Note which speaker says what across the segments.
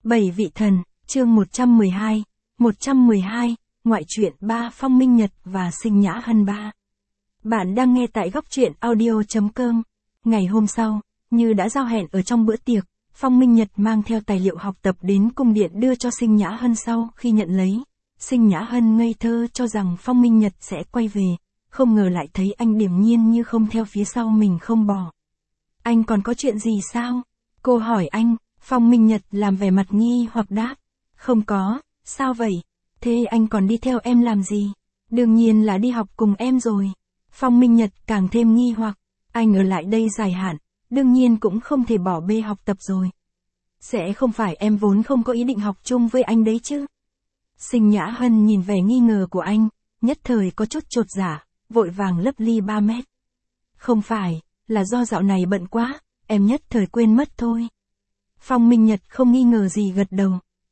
Speaker 1: 7 vị thần, chương 112, 112, ngoại truyện 3 Phong Minh Nhật và Sinh Nhã Hân 3. Bạn đang nghe tại góc truyện audio.com. Ngày hôm sau, như đã giao hẹn ở trong bữa tiệc, Phong Minh Nhật mang theo tài liệu học tập đến cung điện đưa cho Sinh Nhã Hân. Sau khi nhận lấy, Sinh Nhã Hân ngây thơ cho rằng Phong Minh Nhật sẽ quay về, không ngờ lại thấy anh điềm nhiên như không theo phía sau mình không bỏ. Anh còn có chuyện gì sao? Cô hỏi anh. Phong Minh Nhật làm vẻ mặt nghi hoặc đáp. Không có, sao vậy? Thế anh còn đi theo em làm gì? Đương nhiên là đi học cùng em rồi. Phong Minh Nhật càng thêm nghi hoặc, anh ở lại đây dài hạn, đương nhiên cũng không thể bỏ bê học tập rồi. Sẽ không phải em vốn không có ý định học chung với anh đấy chứ? Sinh Nhã Hân nhìn vẻ nghi ngờ của anh, nhất thời có chút chột dạ, vội vàng lấp ly 3 mét. Không phải, là do dạo này bận quá, em nhất thời quên mất thôi. Phong Minh Nhật không nghi ngờ gì gật đầu.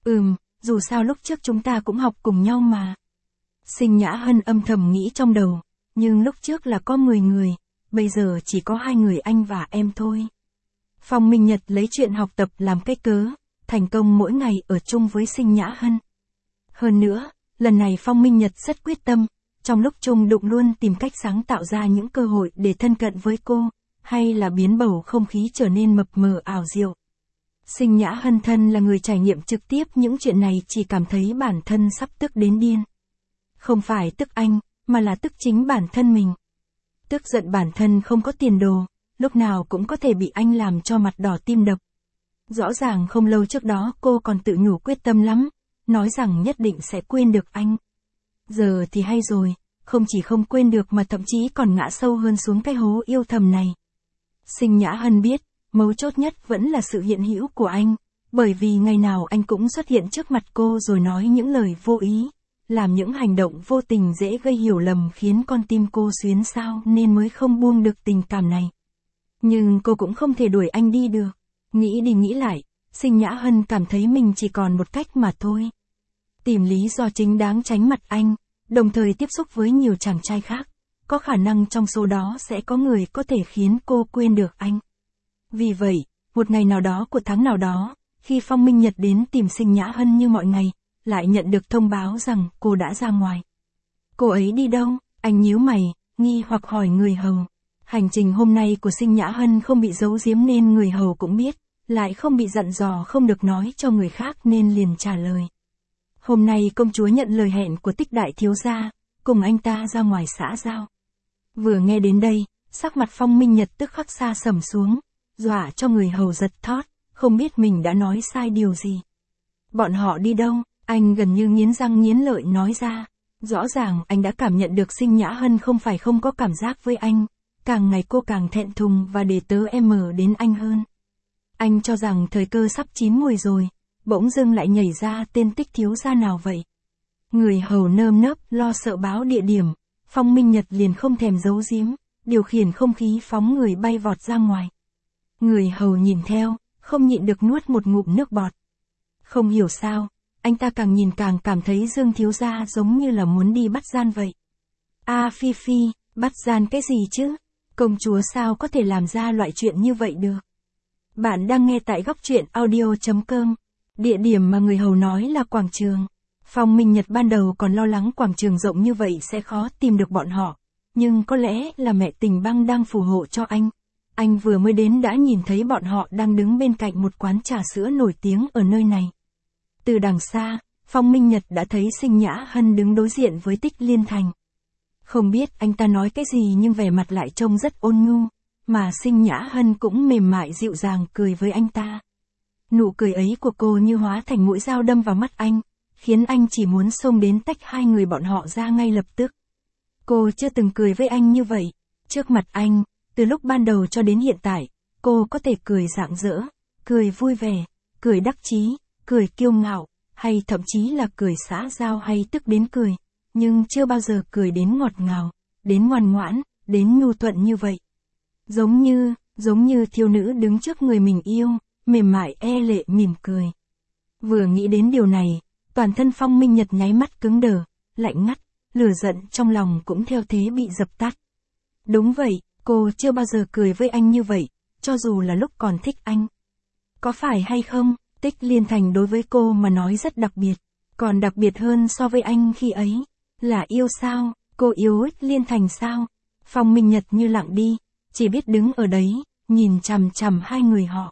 Speaker 1: Dù sao lúc trước chúng ta cũng học cùng nhau mà. Sinh Nhã Hân âm thầm nghĩ trong đầu, nhưng lúc trước là có 10 người, bây giờ chỉ có 2 người anh và em thôi. Phong Minh Nhật lấy chuyện học tập làm cái cớ, thành công mỗi ngày ở chung với Sinh Nhã Hân. Hơn nữa, lần này Phong Minh Nhật rất quyết tâm, trong lúc chung đụng luôn tìm cách sáng tạo ra những cơ hội để thân cận với cô, hay là biến bầu không khí trở nên mập mờ ảo diệu. Sinh Nhã Hân thân là người trải nghiệm trực tiếp những chuyện này, chỉ cảm thấy bản thân sắp tức đến điên. Không phải tức anh, mà là tức chính bản thân mình. Tức giận bản thân không có tiền đồ, lúc nào cũng có thể bị anh làm cho mặt đỏ tim đập. Rõ ràng không lâu trước đó cô còn tự nhủ quyết tâm lắm, nói rằng nhất định sẽ quên được anh. Giờ thì hay rồi, không chỉ không quên được mà thậm chí còn ngã sâu hơn xuống cái hố yêu thầm này. Sinh Nhã Hân biết, mấu chốt nhất vẫn là sự hiện hữu của anh, bởi vì ngày nào anh cũng xuất hiện trước mặt cô rồi nói những lời vô ý, làm những hành động vô tình dễ gây hiểu lầm khiến con tim cô xuyến xao nên mới không buông được tình cảm này. Nhưng cô cũng không thể đuổi anh đi được. Nghĩ đi nghĩ lại, Sinh Nhã Hân cảm thấy mình chỉ còn một cách mà thôi. Tìm lý do chính đáng tránh mặt anh, đồng thời tiếp xúc với nhiều chàng trai khác. Có khả năng trong số đó sẽ có người có thể khiến cô quên được anh. Vì vậy, một ngày nào đó của tháng nào đó, khi Phong Minh Nhật đến tìm Sinh Nhã Hân như mọi ngày, lại nhận được thông báo rằng cô đã ra ngoài. Cô ấy đi đâu? Anh nhíu mày, nghi hoặc hỏi người hầu. Hành trình hôm nay của Sinh Nhã Hân không bị giấu giếm nên người hầu cũng biết, lại không bị dặn dò không được nói cho người khác nên liền trả lời. Hôm nay công chúa nhận lời hẹn của Tích đại thiếu gia, cùng anh ta ra ngoài xã giao. Vừa nghe đến đây, sắc mặt Phong Minh Nhật tức khắc xa sầm xuống, dọa cho người hầu giật thót, không biết mình đã nói sai điều gì. Bọn họ đi đâu? Anh gần như nghiến răng nghiến lợi nói ra. Rõ ràng anh đã cảm nhận được Sinh Nhã Hân không phải không có cảm giác với anh, càng ngày cô càng thẹn thùng và để tớ em đến anh hơn. Anh cho rằng thời cơ sắp chín muồi rồi, bỗng dưng lại nhảy ra tên Tích thiếu gia nào vậy? Người hầu nơm nớp lo sợ báo địa điểm, Phong Minh Nhật liền không thèm giấu giếm, điều khiển không khí phóng người bay vọt ra ngoài. Người hầu nhìn theo, không nhịn được nuốt một ngụm nước bọt. Không hiểu sao, anh ta càng nhìn càng cảm thấy Dương thiếu gia giống như là muốn đi bắt gian vậy. Phi Phi, bắt gian cái gì chứ? Công chúa sao có thể làm ra loại chuyện như vậy được? Bạn đang nghe tại góc truyện audio.com. Địa điểm mà người hầu nói là quảng trường. Phong Minh Nhật ban đầu còn lo lắng quảng trường rộng như vậy sẽ khó tìm được bọn họ, nhưng có lẽ là mẹ Tình Băng đang phù hộ cho anh. Anh vừa mới đến đã nhìn thấy bọn họ đang đứng bên cạnh một quán trà sữa nổi tiếng ở nơi này. Từ đằng xa, Phong Minh Nhật đã thấy Sinh Nhã Hân đứng đối diện với Tích Liên Thành. Không biết anh ta nói cái gì nhưng vẻ mặt lại trông rất ôn nhu, mà Sinh Nhã Hân cũng mềm mại dịu dàng cười với anh ta. Nụ cười ấy của cô như hóa thành mũi dao đâm vào mắt anh, khiến anh chỉ muốn xông đến tách hai người bọn họ ra ngay lập tức. Cô chưa từng cười với anh như vậy, trước mặt anh, từ lúc ban đầu cho đến hiện tại, cô có thể cười rạng rỡ, cười vui vẻ, cười đắc chí, cười kiêu ngạo, hay thậm chí là cười xã giao hay tức đến cười, nhưng chưa bao giờ cười đến ngọt ngào, đến ngoan ngoãn, đến nhu thuận như vậy. Giống như thiếu nữ đứng trước người mình yêu, mềm mại e lệ mỉm cười. Vừa nghĩ đến điều này, toàn thân Phong Minh Nhật nháy mắt cứng đờ, lạnh ngắt, lửa giận trong lòng cũng theo thế bị dập tắt. Đúng vậy, cô chưa bao giờ cười với anh như vậy, cho dù là lúc còn thích anh. Có phải hay không, Tích Liên Thành đối với cô mà nói rất đặc biệt, còn đặc biệt hơn so với anh khi ấy. Là yêu sao, cô yêu Tích Liên Thành sao? Phong Minh Nhật như lặng đi, chỉ biết đứng ở đấy, nhìn chằm chằm hai người họ.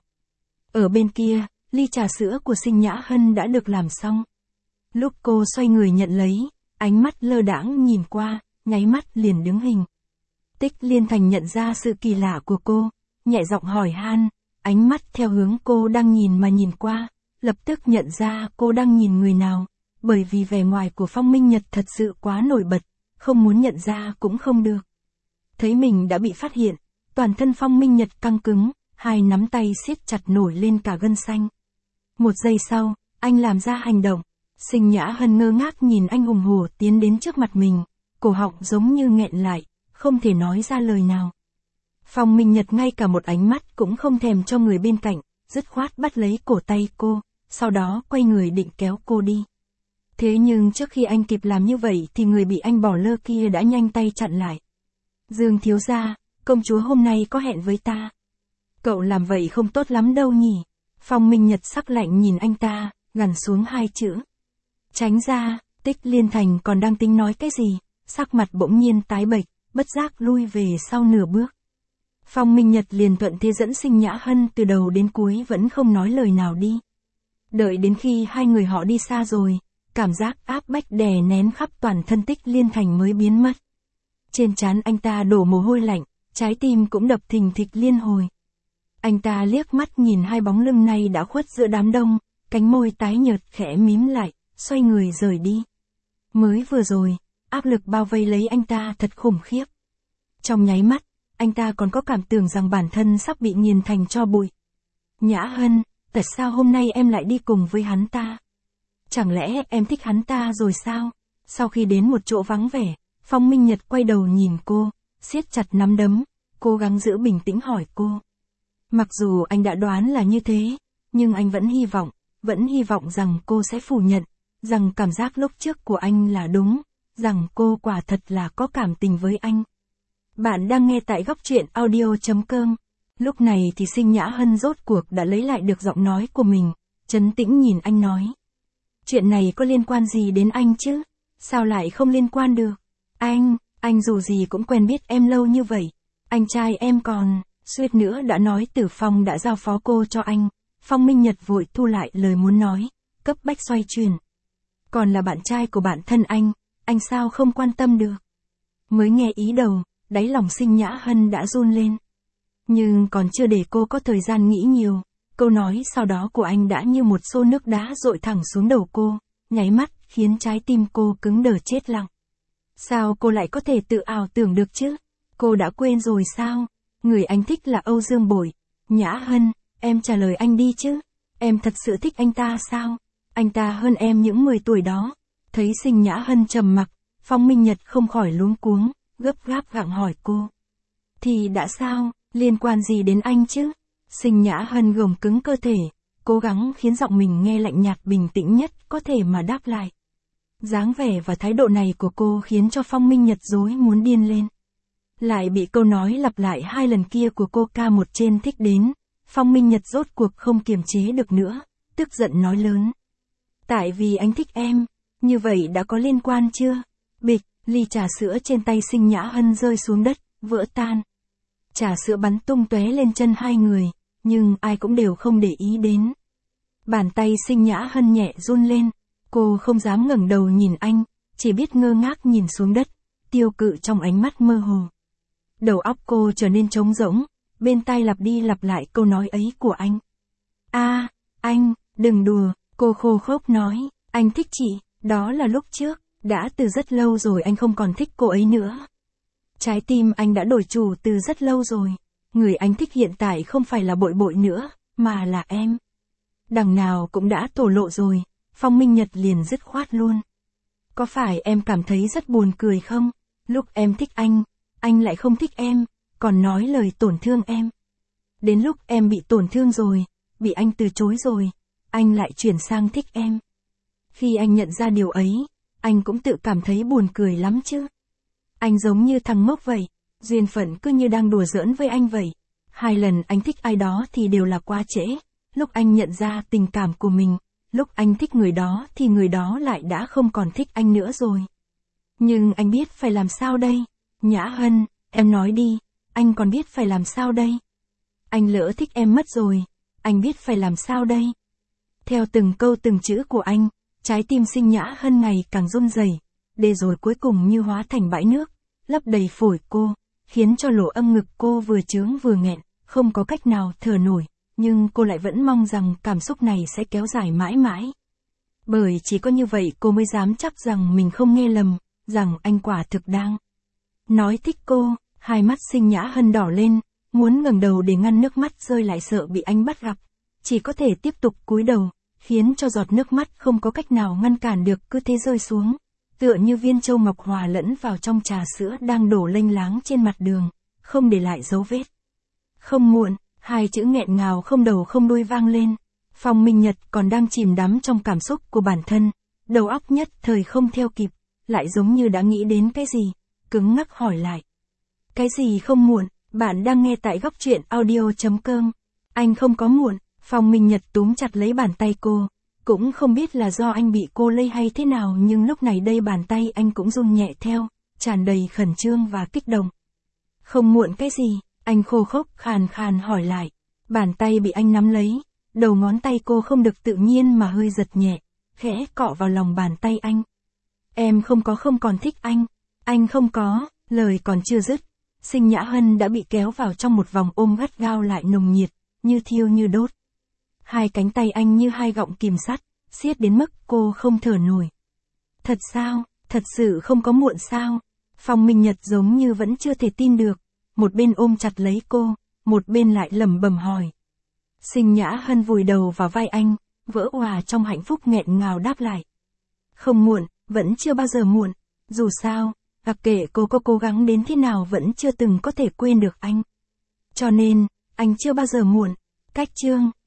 Speaker 1: Ở bên kia, ly trà sữa của Sinh Nhã Hân đã được làm xong. Lúc cô xoay người nhận lấy, ánh mắt lơ đãng nhìn qua, nháy mắt liền đứng hình. Tích Liên Thành nhận ra sự kỳ lạ của cô, nhẹ giọng hỏi han, ánh mắt theo hướng cô đang nhìn mà nhìn qua, lập tức nhận ra cô đang nhìn người nào, bởi vì vẻ ngoài của Phong Minh Nhật thật sự quá nổi bật, không muốn nhận ra cũng không được. Thấy mình đã bị phát hiện, toàn thân Phong Minh Nhật căng cứng, hai nắm tay siết chặt nổi lên cả gân xanh. Một giây sau, anh làm ra hành động. Sinh Nhã Hân ngơ ngác nhìn anh hùng hổ tiến đến trước mặt mình, cổ họng giống như nghẹn lại, không thể nói ra lời nào. Phong Minh Nhật ngay cả một ánh mắt cũng không thèm cho người bên cạnh, dứt khoát bắt lấy cổ tay cô, sau đó quay người định kéo cô đi. Thế nhưng trước khi anh kịp làm như vậy thì người bị anh bỏ lơ kia đã nhanh tay chặn lại. Dương thiếu gia, công chúa hôm nay có hẹn với ta. Cậu làm vậy không tốt lắm đâu nhỉ? Phong Minh Nhật sắc lạnh nhìn anh ta, gằn xuống hai chữ. Tránh ra, Tích Liên Thành còn đang tính nói cái gì, sắc mặt bỗng nhiên tái bệch, bất giác lui về sau nửa bước. Phong Minh Nhật liền thuận thế dẫn Sinh Nhã Hân từ đầu đến cuối vẫn không nói lời nào đi. Đợi đến khi hai người họ đi xa rồi, cảm giác áp bách đè nén khắp toàn thân Tích Liên Thành mới biến mất. Trên trán anh ta đổ mồ hôi lạnh, trái tim cũng đập thình thịch liên hồi. Anh ta liếc mắt nhìn hai bóng lưng này đã khuất giữa đám đông, cánh môi tái nhợt khẽ mím lại, xoay người rời đi. Mới vừa rồi, áp lực bao vây lấy anh ta thật khủng khiếp. Trong nháy mắt, anh ta còn có cảm tưởng rằng bản thân sắp bị nghiền thành tro bụi. Nhã Hân, tại sao hôm nay em lại đi cùng với hắn ta? Chẳng lẽ em thích hắn ta rồi sao? Sau khi đến một chỗ vắng vẻ, Phong Minh Nhật quay đầu nhìn cô, siết chặt nắm đấm, cố gắng giữ bình tĩnh hỏi cô. Mặc dù anh đã đoán là như thế, nhưng anh vẫn hy vọng rằng cô sẽ phủ nhận, rằng cảm giác lúc trước của anh là đúng, rằng cô quả thật là có cảm tình với anh. Bạn đang nghe tại góc truyện audio.com. Lúc này thì Sinh Nhã Hân rốt cuộc đã lấy lại được giọng nói của mình, trấn tĩnh nhìn anh nói. Chuyện này có liên quan gì đến anh chứ? Sao lại không liên quan được? Anh dù gì cũng quen biết em lâu như vậy. Anh trai em còn, suýt nữa đã nói Tử Phong đã giao phó cô cho anh. Phong Minh Nhật vội thu lại lời muốn nói, cấp bách xoay chuyển. Còn là bạn trai của bạn thân anh sao không quan tâm được? Mới nghe ý đầu, đáy lòng Sinh Nhã Hân đã run lên. Nhưng còn chưa để cô có thời gian nghĩ nhiều, câu nói sau đó của anh đã như một xô nước đá dội thẳng xuống đầu cô, nháy mắt khiến trái tim cô cứng đờ chết lặng. Sao cô lại có thể tự ảo tưởng được chứ? Cô đã quên rồi sao? Người anh thích là Âu Dương Bội. Nhã Hân, em trả lời anh đi chứ. Em thật sự thích anh ta sao? Anh ta hơn em những 10 tuổi đó. Thấy Sinh Nhã Hân trầm mặc, Phong Minh Nhật không khỏi luống cuống, gấp gáp gặng hỏi cô. Thì đã sao, liên quan gì đến anh chứ? Sinh Nhã Hân gồng cứng cơ thể, cố gắng khiến giọng mình nghe lạnh nhạt bình tĩnh nhất có thể mà đáp lại. Dáng vẻ và thái độ này của cô khiến cho Phong Minh Nhật rối muốn điên lên. Lại bị câu nói lặp lại 2 lần kia của cô ca một trên thích đến, Phong Minh Nhật rốt cuộc không kiềm chế được nữa, tức giận nói lớn. Tại vì anh thích em, như vậy đã có liên quan chưa? Bịch, ly trà sữa trên tay Sinh Nhã Hân rơi xuống đất, vỡ tan. Trà sữa bắn tung tóe lên chân hai người, nhưng ai cũng đều không để ý đến. Bàn tay Sinh Nhã Hân nhẹ run lên, cô không dám ngẩng đầu nhìn anh, chỉ biết ngơ ngác nhìn xuống đất, tiêu cự trong ánh mắt mơ hồ. Đầu óc cô trở nên trống rỗng, bên tai lặp đi lặp lại câu nói ấy của anh. Anh, đừng đùa, cô khô khốc nói, anh thích chị, đó là lúc trước, đã từ rất lâu rồi anh không còn thích cô ấy nữa. Trái tim anh đã đổi chủ từ rất lâu rồi, người anh thích hiện tại không phải là Bội Bội nữa, mà là em. Đằng nào cũng đã thổ lộ rồi, Phong Minh Nhật liền dứt khoát luôn. Có phải em cảm thấy rất buồn cười không? Lúc em thích anh lại không thích em, còn nói lời tổn thương em. Đến lúc em bị tổn thương rồi, bị anh từ chối rồi, anh lại chuyển sang thích em. Khi anh nhận ra điều ấy, anh cũng tự cảm thấy buồn cười lắm chứ. Anh giống như thằng ngốc vậy, duyên phận cứ như đang đùa giỡn với anh vậy. 2 lần anh thích ai đó thì đều là quá trễ, lúc anh nhận ra tình cảm của mình, lúc anh thích người đó thì người đó lại đã không còn thích anh nữa rồi. Nhưng anh biết phải làm sao đây? Nhã Hân, em nói đi, anh còn biết phải làm sao đây? Anh lỡ thích em mất rồi, anh biết phải làm sao đây? Theo từng câu từng chữ của anh, trái tim Sinh Nhã Hân ngày càng run rẩy, để rồi cuối cùng như hóa thành bãi nước, lấp đầy phổi cô, khiến cho lỗ âm ngực cô vừa chướng vừa nghẹn, không có cách nào thở nổi, nhưng cô lại vẫn mong rằng cảm xúc này sẽ kéo dài mãi mãi. Bởi chỉ có như vậy cô mới dám chắc rằng mình không nghe lầm, rằng anh quả thực đang nói thích cô. Hai mắt Sinh Nhã Hân đỏ lên, muốn ngẩng đầu để ngăn nước mắt rơi lại sợ bị anh bắt gặp, chỉ có thể tiếp tục cúi đầu, khiến cho giọt nước mắt không có cách nào ngăn cản được cứ thế rơi xuống, tựa như viên châu ngọc hòa lẫn vào trong trà sữa đang đổ lênh láng trên mặt đường, không để lại dấu vết. Không muộn, hai chữ nghẹn ngào không đầu không đuôi vang lên. Phong Minh Nhật còn đang chìm đắm trong cảm xúc của bản thân, đầu óc nhất thời không theo kịp, lại giống như đã nghĩ đến cái gì, cứng ngắc hỏi lại. Cái gì không muộn? Bạn đang nghe tại góc truyện audio.com. Anh không có muộn. Phong Minh Nhật túm chặt lấy bàn tay cô, cũng không biết là do anh bị cô lây hay thế nào nhưng lúc này đây bàn tay anh cũng run nhẹ theo, tràn đầy khẩn trương và kích động. Không muộn cái gì? Anh khô khốc khàn khàn hỏi lại. Bàn tay bị anh nắm lấy, đầu ngón tay cô không được tự nhiên mà hơi giật nhẹ, khẽ cọ vào lòng bàn tay anh. Em không còn thích anh không có, lời còn chưa dứt, Sinh Nhã Hân đã bị kéo vào trong một vòng ôm gắt gao lại nồng nhiệt, như thiêu như đốt. Hai cánh tay anh như hai gọng kìm sắt, siết đến mức cô không thở nổi. Thật sao? Thật sự không có muộn sao? Phong Minh Nhật giống như vẫn chưa thể tin được, một bên ôm chặt lấy cô, một bên lại lẩm bẩm hỏi. Sinh Nhã Hân vùi đầu vào vai anh, vỡ òa trong hạnh phúc nghẹn ngào đáp lại. Không muộn, vẫn chưa bao giờ muộn, dù sao, mặc kệ cô có cố gắng đến thế nào vẫn chưa từng có thể quên được anh. Cho nên, anh chưa bao giờ muộn. Cách chương